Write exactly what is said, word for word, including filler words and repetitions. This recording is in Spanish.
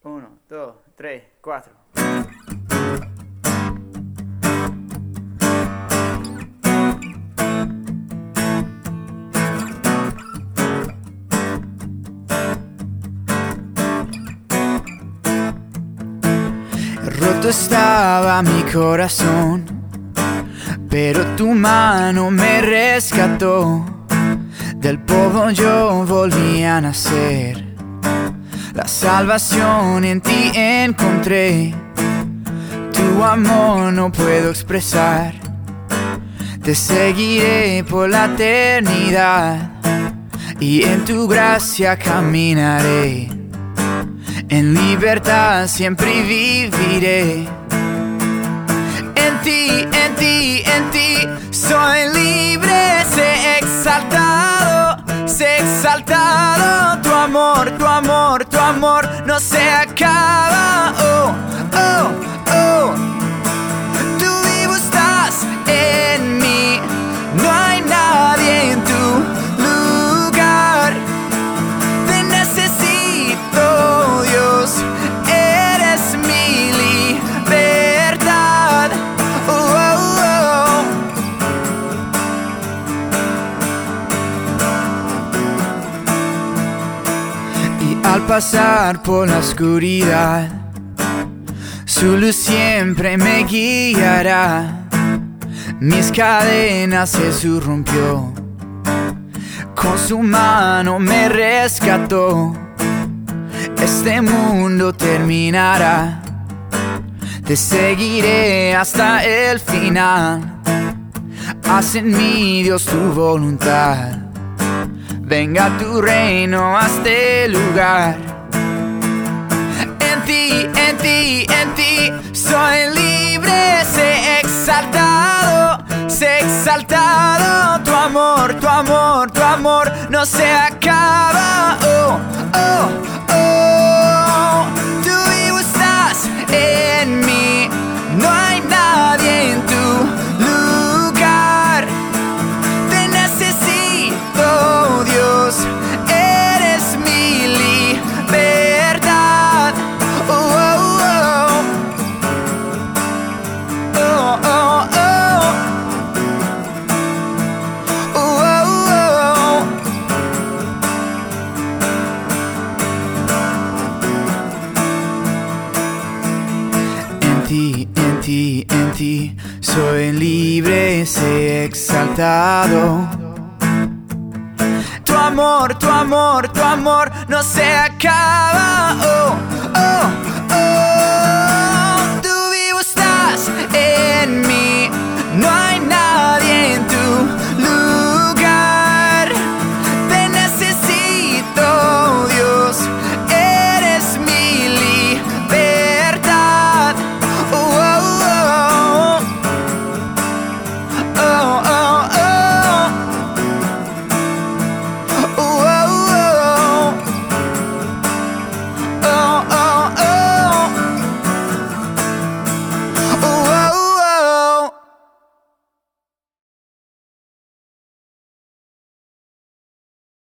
Uno, dos, tres, cuatro. Roto estaba mi corazón, pero tu mano me rescató. Del polvo yo volví a nacer. La salvación en ti encontré. Tu amor no puedo expresar. Te seguiré por la eternidad y en tu gracia caminaré. En libertad siempre viviré. En ti, en ti, en ti soy libre, sé exaltado, sé exaltado. Tu amor, tu amor, tu amor no se acaba. Oh, oh, oh. Tú vivo estás en mí, no hay nadie en tu lugar. Te necesito, Dios, eres mi libertad. Oh, oh, oh. Y al pasar por la oscuridad, su luz siempre me guiará. Mis cadenas Jesús rompió, con su mano me rescató. Este mundo terminará, te seguiré hasta el final. Haz en mí, Dios, tu voluntad. Venga tu reino a este lugar. En ti, en ti, en ti soy libre, sé exaltado, sé exaltado. Tu amor, tu amor, tu amor no se acaba. Oh, oh, oh. Tú vivo estás en mí, no hay nadie en tu lugar. Te necesito, Dios, eres mi libertad. Oh, oh, oh. Oh, oh, oh. Oh, oh, oh. En ti, en ti, en ti soy libre, sé exaltado. Tu amor, tu amor, tu amor no se acaba.